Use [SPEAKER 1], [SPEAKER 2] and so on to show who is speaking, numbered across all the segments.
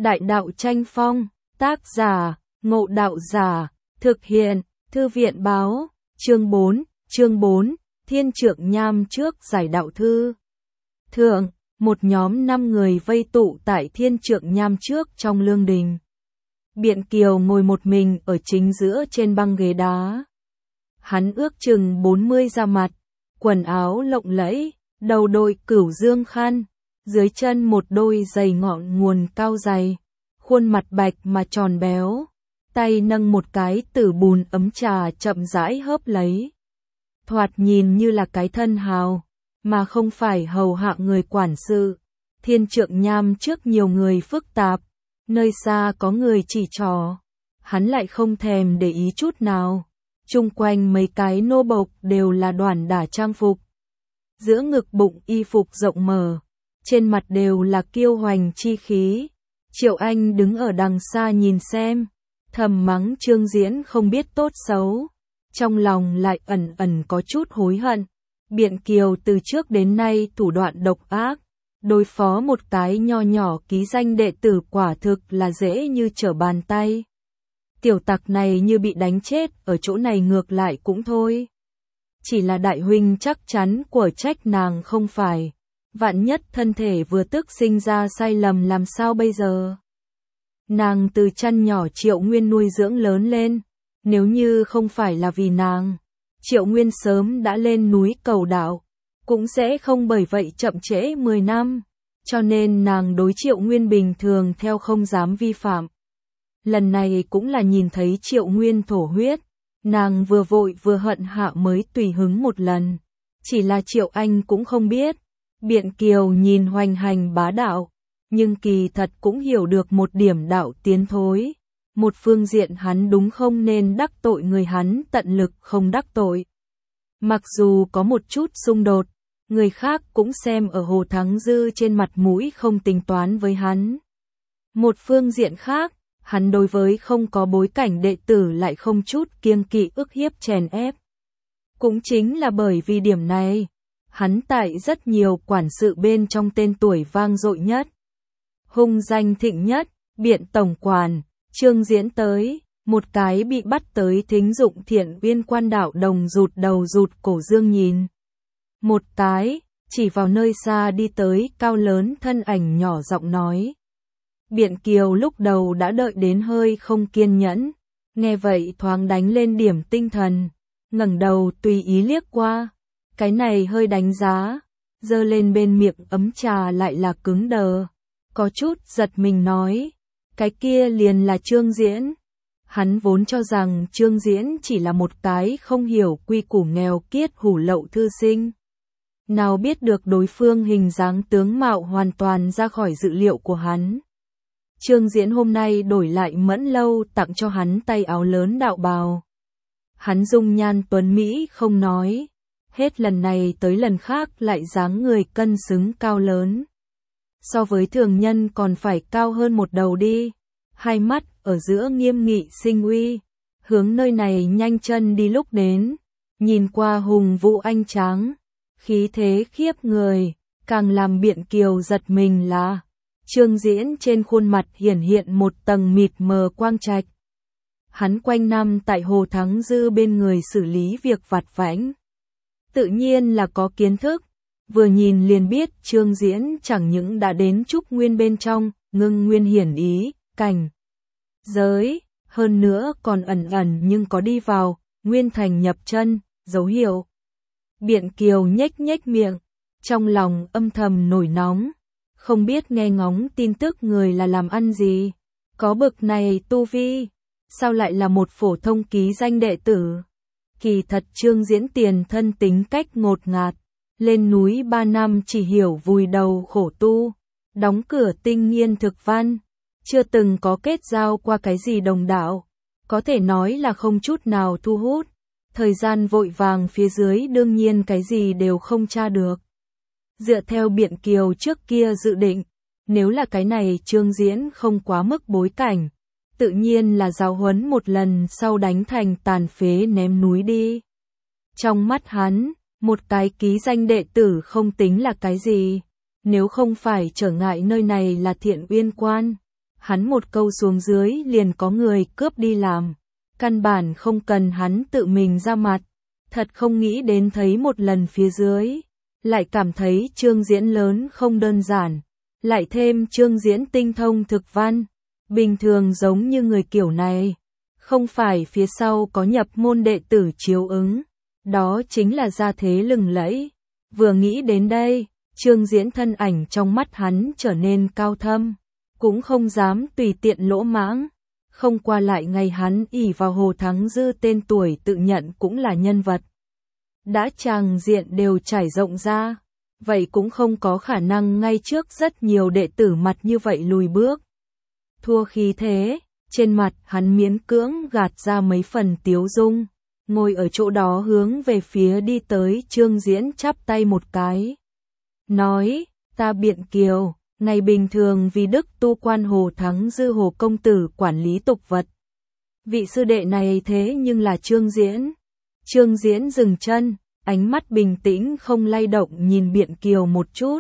[SPEAKER 1] Đại đạo tranh phong, tác giả, Ngộ Đạo Giả, thực hiện, Thư viện báo, chương 4, Thiên Trượng Nham trước giải đạo thư. Thượng, một nhóm 5 người vây tụ tại Thiên Trượng Nham trước trong lương đình. Biện Kiều ngồi một mình ở chính giữa trên băng ghế đá. Hắn ước chừng 40 ra mặt, quần áo lộng lẫy, đầu đội cửu dương khăn, dưới chân một đôi giày ngọn nguồn cao dày, khuôn mặt bạch mà tròn béo, tay nâng một cái tử bùn ấm trà chậm rãi hớp lấy. Thoạt nhìn như là cái thân hào, mà không phải hầu hạ người quản sự. Thiên Trượng Nham trước nhiều người phức tạp, nơi xa có người chỉ trỏ, hắn lại không thèm để ý chút nào. Chung quanh mấy cái nô bộc đều là đoàn đả trang phục. Giữa ngực bụng y phục rộng mở, trên mặt đều là kiêu hoành chi khí. Triệu Anh đứng ở đằng xa nhìn xem, thầm mắng Trương Diễn không biết tốt xấu, trong lòng lại ẩn ẩn có chút hối hận. Biện Kiều từ trước đến nay thủ đoạn độc ác, đối phó một cái nho nhỏ ký danh đệ tử quả thực là dễ như trở bàn tay. Tiểu tặc này như bị đánh chết ở chỗ này ngược lại cũng thôi. Chỉ là đại huynh chắc chắn của trách nàng không phải. Vạn nhất thân thể vừa tức sinh ra sai lầm làm sao bây giờ? Nàng từ chăn nhỏ Triệu Nguyên nuôi dưỡng lớn lên. Nếu như không phải là vì nàng, Triệu Nguyên sớm đã lên núi cầu đạo, cũng sẽ không bởi vậy chậm trễ 10 năm. Cho nên nàng đối Triệu Nguyên bình thường theo không dám vi phạm. Lần này cũng là nhìn thấy Triệu Nguyên thổ huyết, nàng vừa vội vừa hận hạ mới tùy hứng một lần. Chỉ là Triệu Anh cũng không biết, Biện Kiều nhìn hoành hành bá đạo, nhưng kỳ thật cũng hiểu được một điểm đạo tiến thối. Một phương diện hắn đúng không nên đắc tội người hắn tận lực không đắc tội. Mặc dù có một chút xung đột, người khác cũng xem ở Hồ Thắng Dư trên mặt mũi không tính toán với hắn. Một phương diện khác, hắn đối với không có bối cảnh đệ tử lại không chút kiêng kỵ ức hiếp chèn ép. Cũng chính là bởi vì điểm này, hắn tại rất nhiều quản sự bên trong tên tuổi vang dội nhất. Hung danh thịnh nhất, Biện Tổng Quản, Trương Diễn tới, một cái bị bắt tới thính dụng Thiện Uyên Quan đạo đồng rụt đầu rụt cổ dương nhìn. Một cái, chỉ vào nơi xa đi tới cao lớn thân ảnh nhỏ giọng nói. Biện Kiều lúc đầu đã đợi đến hơi không kiên nhẫn, nghe vậy thoáng đánh lên điểm tinh thần, ngẩng đầu tùy ý liếc qua, cái này hơi đánh giá, giơ lên bên miệng ấm trà lại là cứng đờ, có chút giật mình nói, cái kia liền là Trương Diễn. Hắn vốn cho rằng Trương Diễn chỉ là một cái không hiểu quy củ nghèo kiết hủ lậu thư sinh. Nào biết được đối phương hình dáng tướng mạo hoàn toàn ra khỏi dự liệu của hắn. Trương Diễn hôm nay đổi lại Mẫn Lâu tặng cho hắn tay áo lớn đạo bào. Hắn dung nhan tuấn Mỹ không nói, hết lần này tới lần khác lại dáng người cân xứng cao lớn. So với thường nhân còn phải cao hơn một đầu đi, hai mắt ở giữa nghiêm nghị sinh uy, hướng nơi này nhanh chân đi lúc đến, nhìn qua hùng vũ anh tráng, khí thế khiếp người, càng làm Biện Kiều giật mình là Trương Diễn trên khuôn mặt hiển hiện một tầng mịt mờ quang trạch. Hắn quanh năm tại Hồ Thắng Dư bên người xử lý việc vặt vãnh, tự nhiên là có kiến thức, vừa nhìn liền biết Trương Diễn chẳng những đã đến Trúc Nguyên bên trong, ngưng nguyên hiển ý, cảnh giới, hơn nữa còn ẩn ẩn nhưng có đi vào, nguyên thành nhập chân, dấu hiệu. Biện Kiều nhếch nhếch miệng, trong lòng âm thầm nổi nóng, không biết nghe ngóng tin tức người là làm ăn gì, có bực này tu vi, sao lại là một phổ thông ký danh đệ tử. Kỳ thật Trương Diễn tiền thân tính cách ngột ngạt, lên núi 3 năm chỉ hiểu vùi đầu khổ tu, đóng cửa tinh nghiên thực văn, chưa từng có kết giao qua cái gì đồng đạo, có thể nói là không chút nào thu hút. Thời gian vội vàng phía dưới đương nhiên cái gì đều không tra được. Dựa theo Biện Kiều trước kia dự định, nếu là cái này Trương Diễn không quá mức bối cảnh, tự nhiên là giáo huấn một lần sau đánh thành tàn phế ném núi đi. Trong mắt hắn, một cái ký danh đệ tử không tính là cái gì, nếu không phải trở ngại nơi này là Thiện Uyên Quan, hắn một câu xuống dưới liền có người cướp đi làm, căn bản không cần hắn tự mình ra mặt, thật không nghĩ đến thấy một lần phía dưới, lại cảm thấy Trương Diễn lớn không đơn giản, lại thêm Trương Diễn tinh thông thực văn, bình thường giống như người kiểu này, không phải phía sau có nhập môn đệ tử chiếu ứng, đó chính là gia thế lừng lẫy. Vừa nghĩ đến đây, Trương Diễn thân ảnh trong mắt hắn trở nên cao thâm, cũng không dám tùy tiện lỗ mãng, không qua lại ngày hắn ỷ vào Hồ Thắng Dư tên tuổi tự nhận cũng là nhân vật. Đã tràng diện đều trải rộng ra, vậy cũng không có khả năng ngay trước rất nhiều đệ tử mặt như vậy lùi bước. Thua khí thế, trên mặt hắn miễn cưỡng gạt ra mấy phần tiếu dung, ngồi ở chỗ đó hướng về phía đi tới Trương Diễn chắp tay một cái. Nói, ta Biện Kiều, ngày bình thường vì đức tu quan Hồ Thắng Dư Hồ công tử quản lý tục vật. Vị sư đệ này thế nhưng là Trương Diễn. Trương Diễn dừng chân, ánh mắt bình tĩnh không lay động nhìn Biện Kiều một chút.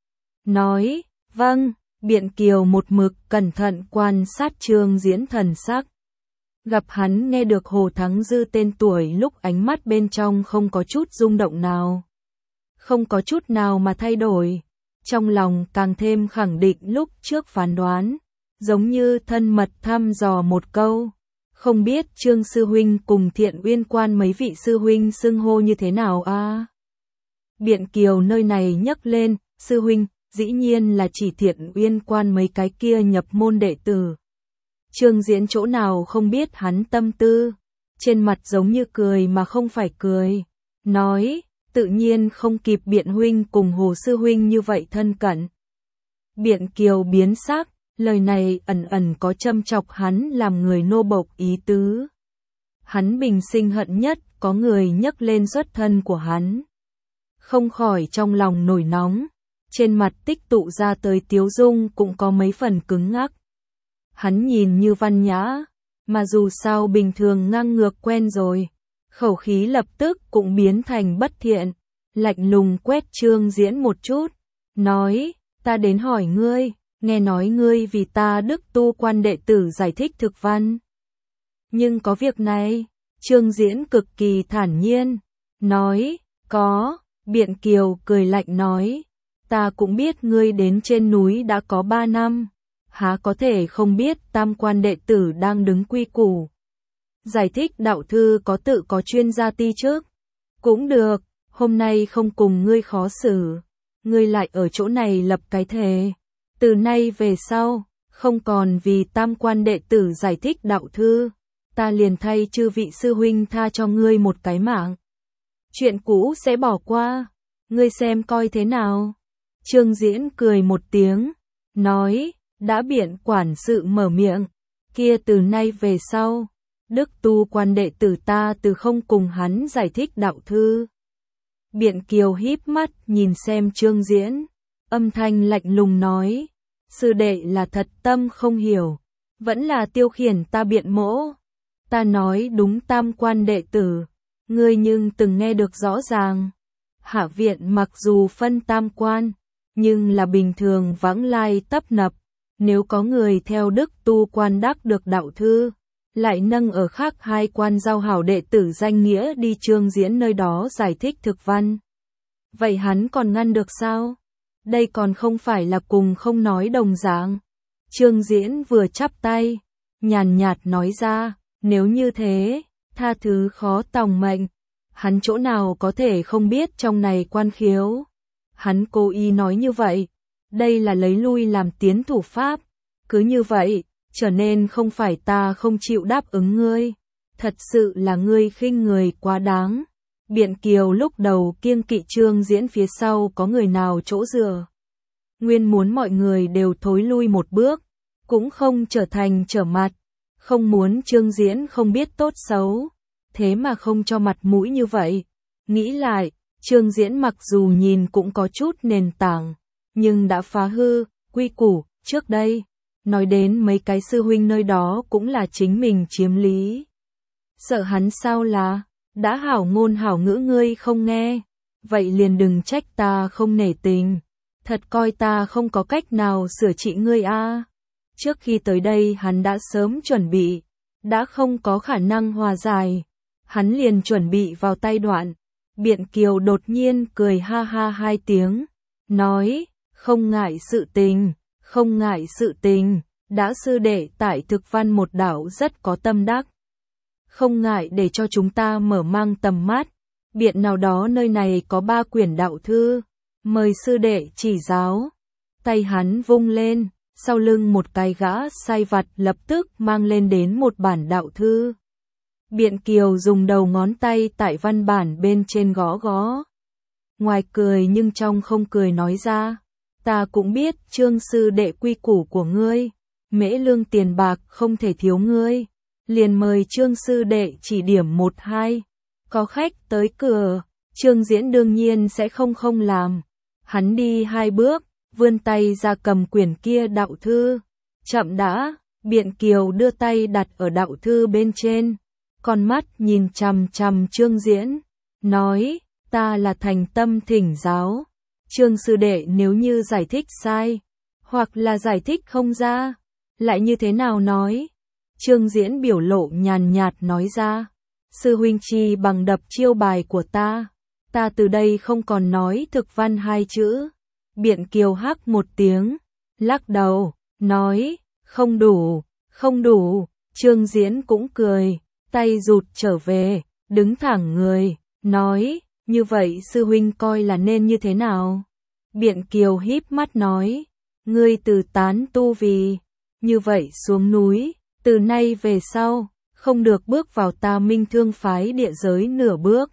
[SPEAKER 1] Nói, vâng, Biện Kiều một mực cẩn thận quan sát Trương Diễn thần sắc. Gặp hắn nghe được Hồ Thắng Dư tên tuổi lúc ánh mắt bên trong không có chút rung động nào. Không có chút nào mà thay đổi. Trong lòng càng thêm khẳng định lúc trước phán đoán. Giống như thân mật thăm dò một câu. Không biết Trương Sư Huynh cùng Thiện Uyên Quan mấy vị Sư Huynh xưng hô như thế nào a? Biện Kiều nơi này nhắc lên, Sư Huynh, dĩ nhiên là chỉ Thiện Uyên Quan mấy cái kia nhập môn đệ tử. Trương Diễn chỗ nào không biết hắn tâm tư, trên mặt giống như cười mà không phải cười, nói, tự nhiên không kịp Biện Huynh cùng Hồ Sư Huynh như vậy thân cận. Biện Kiều biến sắc, lời này ẩn ẩn có châm chọc hắn làm người nô bộc ý tứ. Hắn bình sinh hận nhất có người nhắc lên xuất thân của hắn. Không khỏi trong lòng nổi nóng, trên mặt tích tụ ra tới tiếu dung cũng có mấy phần cứng ngắc. Hắn nhìn như văn nhã, mà dù sao bình thường ngang ngược quen rồi, khẩu khí lập tức cũng biến thành bất thiện, lạnh lùng quét Trương Diễn một chút, nói, ta đến hỏi ngươi, nghe nói ngươi vì ta đức tu quan đệ tử giải thích thực văn. Nhưng có việc này, Trương Diễn cực kỳ thản nhiên, nói, có, Biện Kiều cười lạnh nói, ta cũng biết ngươi đến trên núi đã có 3 năm. Há có thể không biết tam quan đệ tử đang đứng quy củ. Giải thích đạo thư có tự có chuyên gia ti trước. Cũng được, hôm nay không cùng ngươi khó xử. Ngươi lại ở chỗ này lập cái thề. Từ nay về sau, không còn vì tam quan đệ tử giải thích đạo thư. Ta liền thay chư vị sư huynh tha cho ngươi một cái mạng. Chuyện cũ sẽ bỏ qua. Ngươi xem coi thế nào. Trương Diễn cười một tiếng, nói, đã Biện quản sự mở miệng, kia từ nay về sau, đức tu quan đệ tử ta từ không cùng hắn giải thích đạo thư. Biện Kiều híp mắt nhìn xem Trương Diễn, âm thanh lạnh lùng nói, sư đệ là thật tâm không hiểu, vẫn là tiêu khiển ta Biện mỗ. Ta nói đúng tam quan đệ tử, ngươi nhưng từng nghe được rõ ràng. Hạ viện mặc dù phân tam quan, nhưng là bình thường vãng lai tấp nập. Nếu có người theo đức tu quan đắc được đạo thư, lại nâng ở khác 2 quan giao hảo đệ tử danh nghĩa đi Trương Diễn nơi đó giải thích thực văn. Vậy hắn còn ngăn được sao? Đây còn không phải là cùng không nói đồng dạng. Trương Diễn vừa chắp tay, nhàn nhạt nói ra, nếu như thế, tha thứ khó tòng mệnh. Hắn chỗ nào có thể không biết trong này quan khiếu. Hắn cố ý nói như vậy. Đây là lấy lui làm tiến thủ pháp. Cứ như vậy, trở nên không phải ta không chịu đáp ứng ngươi. Thật sự là ngươi khinh người quá đáng. Biện Kiều lúc đầu kiêng kỵ Trương Diễn phía sau có người nào chỗ dựa. Nguyên muốn mọi người đều thối lui một bước. Cũng không trở thành trở mặt. Không muốn Trương Diễn không biết tốt xấu. Thế mà không cho mặt mũi như vậy. Nghĩ lại, Trương Diễn mặc dù nhìn cũng có chút nền tảng. Nhưng đã phá hư, quy củ, trước đây. Nói đến mấy cái sư huynh nơi đó cũng là chính mình chiếm lý. Sợ hắn sao là, đã hảo ngôn hảo ngữ ngươi không nghe. Vậy liền đừng trách ta không nể tình. Thật coi ta không có cách nào sửa trị ngươi a. Trước khi tới đây hắn đã sớm chuẩn bị, đã không có khả năng hòa giải. Hắn liền chuẩn bị vào tay đoạn. Biện Kiều đột nhiên cười ha ha hai tiếng, nói, không ngại sự tình, không ngại sự tình, đã sư đệ tại thực văn một đạo rất có tâm đắc. Không ngại để cho chúng ta mở mang tầm mắt, biện nào đó nơi này có 3 quyển đạo thư, mời sư đệ chỉ giáo. Tay hắn vung lên, sau lưng một cái gã sai vặt lập tức mang lên đến một bản đạo thư. Biện Kiều dùng đầu ngón tay tại văn bản bên trên gõ gõ. Ngoài cười nhưng trong không cười nói ra, ta cũng biết Trương sư đệ quy củ của ngươi, mễ lương tiền bạc không thể thiếu ngươi, liền mời Trương sư đệ chỉ điểm 1-2. Có khách tới cửa, Trương Diễn đương nhiên sẽ không làm. Hắn đi 2 bước, vươn tay ra cầm quyển kia đạo thư. Chậm đã, Biện Kiều đưa tay đặt ở đạo thư bên trên, con mắt nhìn chằm chằm Trương Diễn, nói, ta là thành tâm thỉnh giáo. Trương sư đệ nếu như giải thích sai, hoặc là giải thích không ra, lại như thế nào nói? Trương Diễn biểu lộ nhàn nhạt nói ra, sư huynh chi bằng đập chiêu bài của ta từ đây không còn nói thực văn 2 chữ. Biện Kiều hắc một tiếng, lắc đầu, nói, không đủ, không đủ. Trương Diễn cũng cười, tay rụt trở về, đứng thẳng người, nói, như vậy sư huynh coi là nên như thế nào? Biện Kiều híp mắt nói, ngươi từ tán tu vì, như vậy xuống núi, từ nay về sau, không được bước vào ta Minh Thương phái địa giới nửa bước.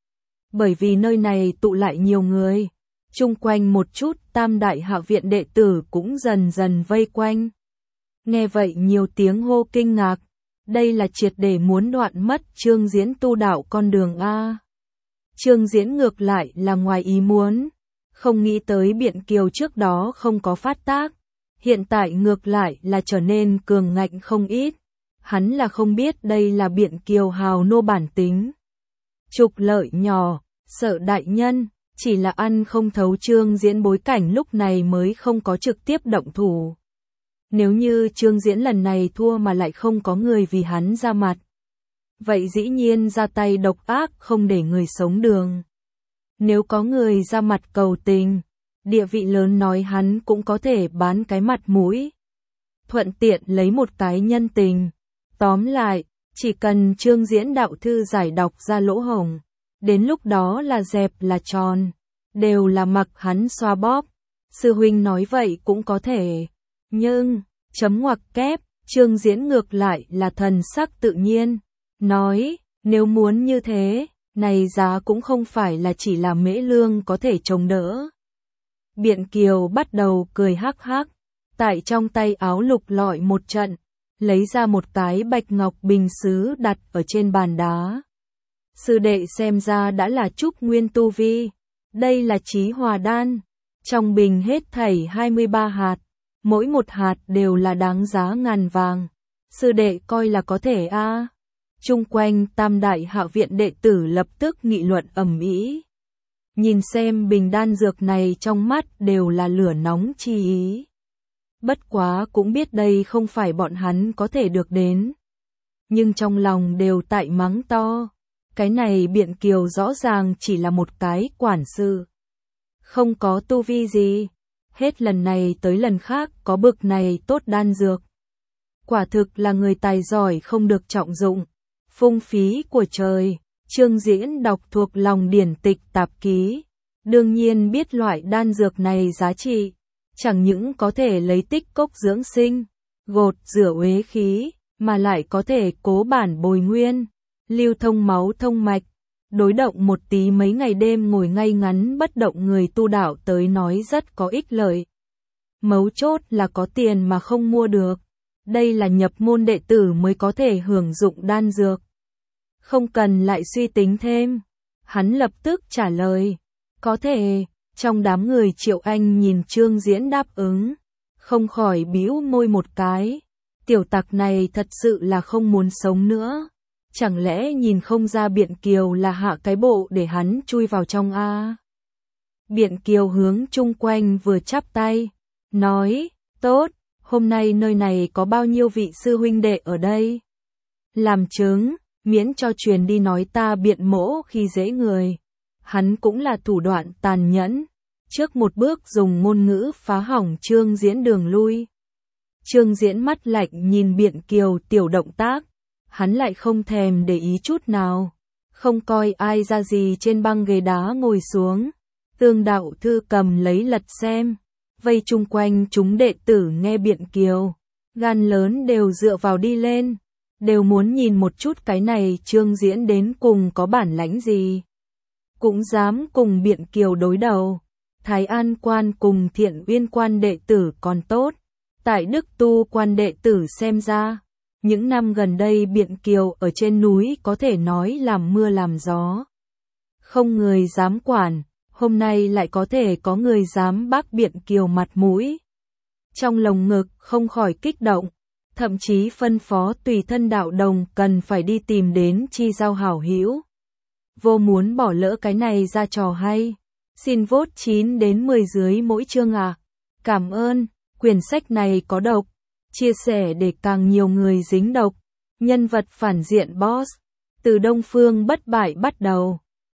[SPEAKER 1] Bởi vì nơi này tụ lại nhiều người, chung quanh một chút Tam Đại Hạ viện đệ tử cũng dần dần vây quanh. Nghe vậy nhiều tiếng hô kinh ngạc, đây là triệt để muốn đoạn mất Trương Diễn tu đạo con đường a. Trương Diễn ngược lại là ngoài ý muốn, không nghĩ tới Biện Kiều trước đó không có phát tác, hiện tại ngược lại là trở nên cường ngạnh không ít. Hắn là không biết đây là Biện Kiều hào nô bản tính. Trục lợi nhỏ, sợ đại nhân, chỉ là ăn không thấu Trương Diễn bối cảnh lúc này mới không có trực tiếp động thủ. Nếu như Trương Diễn lần này thua mà lại không có người vì hắn ra mặt, vậy dĩ nhiên ra tay độc ác không để người sống đường. Nếu có người ra mặt cầu tình, địa vị lớn nói hắn cũng có thể bán cái mặt mũi, thuận tiện lấy một cái nhân tình. Tóm lại, chỉ cần Trương Diễn đạo thư giải đọc ra lỗ hổng, đến lúc đó là dẹp là tròn, đều là mặc hắn xoa bóp. Sư huynh nói vậy cũng có thể, nhưng, chấm ngoặc kép, Trương Diễn ngược lại là thần sắc tự nhiên, nói, nếu muốn như thế, này giá cũng không phải là chỉ là mễ lương có thể chống đỡ. Biện Kiều bắt đầu cười hắc hắc, tại trong tay áo lục lọi một trận, lấy ra một cái bạch ngọc bình sứ đặt ở trên bàn đá. Sư đệ xem ra đã là trúc nguyên tu vi, đây là chí hòa đan, trong bình hết thảy 23 hạt, mỗi một hạt đều là đáng giá ngàn vàng. Sư đệ coi là có thể a. Chung quanh Tam Đại Hạ viện đệ tử lập tức nghị luận ầm ĩ. Nhìn xem bình đan dược này trong mắt đều là lửa nóng chi ý. Bất quá cũng biết đây không phải bọn hắn có thể được đến. Nhưng trong lòng đều tại mắng to. Cái này Biện Kiều rõ ràng chỉ là một cái quản sự, không có tu vi gì. Hết lần này tới lần khác có bực này tốt đan dược. Quả thực là người tài giỏi không được trọng dụng. Phung phí của trời. Trương Diễn đọc thuộc lòng điển tịch tạp ký, đương nhiên biết loại đan dược này giá trị, chẳng những có thể lấy tích cốc dưỡng sinh, gột rửa uế khí, mà lại có thể cố bản bồi nguyên, lưu thông máu thông mạch. Đối động một tí mấy ngày đêm ngồi ngay ngắn bất động người tu đạo tới nói rất có ích lợi. Mấu chốt là có tiền mà không mua được. Đây là nhập môn đệ tử mới có thể hưởng dụng đan dược. Không cần lại suy tính thêm. Hắn lập tức trả lời. Có thể. Trong đám người Triệu Anh nhìn Trương Diễn đáp ứng, không khỏi bĩu môi một cái. Tiểu tặc này thật sự là không muốn sống nữa. Chẳng lẽ nhìn không ra Biện Kiều là hạ cái bộ để hắn chui vào trong a? Biện Kiều hướng chung quanh vừa chắp tay, nói, tốt, hôm nay nơi này có bao nhiêu vị sư huynh đệ ở đây? Làm chứng, miễn cho truyền đi nói ta biện mỗ khi dễ người. Hắn cũng là thủ đoạn tàn nhẫn, trước một bước dùng ngôn ngữ phá hỏng Trương Diễn đường lui. Trương Diễn mắt lạnh nhìn Biện Kiều tiểu động tác, hắn lại không thèm để ý chút nào, không coi ai ra gì trên băng ghế đá ngồi xuống. Tương đạo thư cầm lấy lật xem, vây chung quanh chúng đệ tử nghe Biện Kiều, gan lớn đều dựa vào đi lên, đều muốn nhìn một chút cái này Trương Diễn đến cùng có bản lãnh gì. Cũng dám cùng Biện Kiều đối đầu. Thái An quan cùng Thiện Uyên quan đệ tử còn tốt, tại Đức Tu quan đệ tử xem ra, những năm gần đây Biện Kiều ở trên núi có thể nói làm mưa làm gió. Không người dám quản, hôm nay lại có thể có người dám bác Biện Kiều mặt mũi. Trong lồng ngực không khỏi kích động, thậm chí phân phó tùy thân đạo đồng cần phải đi tìm đến chi giao hảo hữu. Vô muốn bỏ lỡ cái này ra trò hay. Xin vote 9 đến 10 dưới mỗi chương à. Cảm ơn, quyển sách này có độc. Chia sẻ để càng nhiều người dính độc. Nhân vật phản diện boss. Từ Đông Phương bất bại bắt đầu.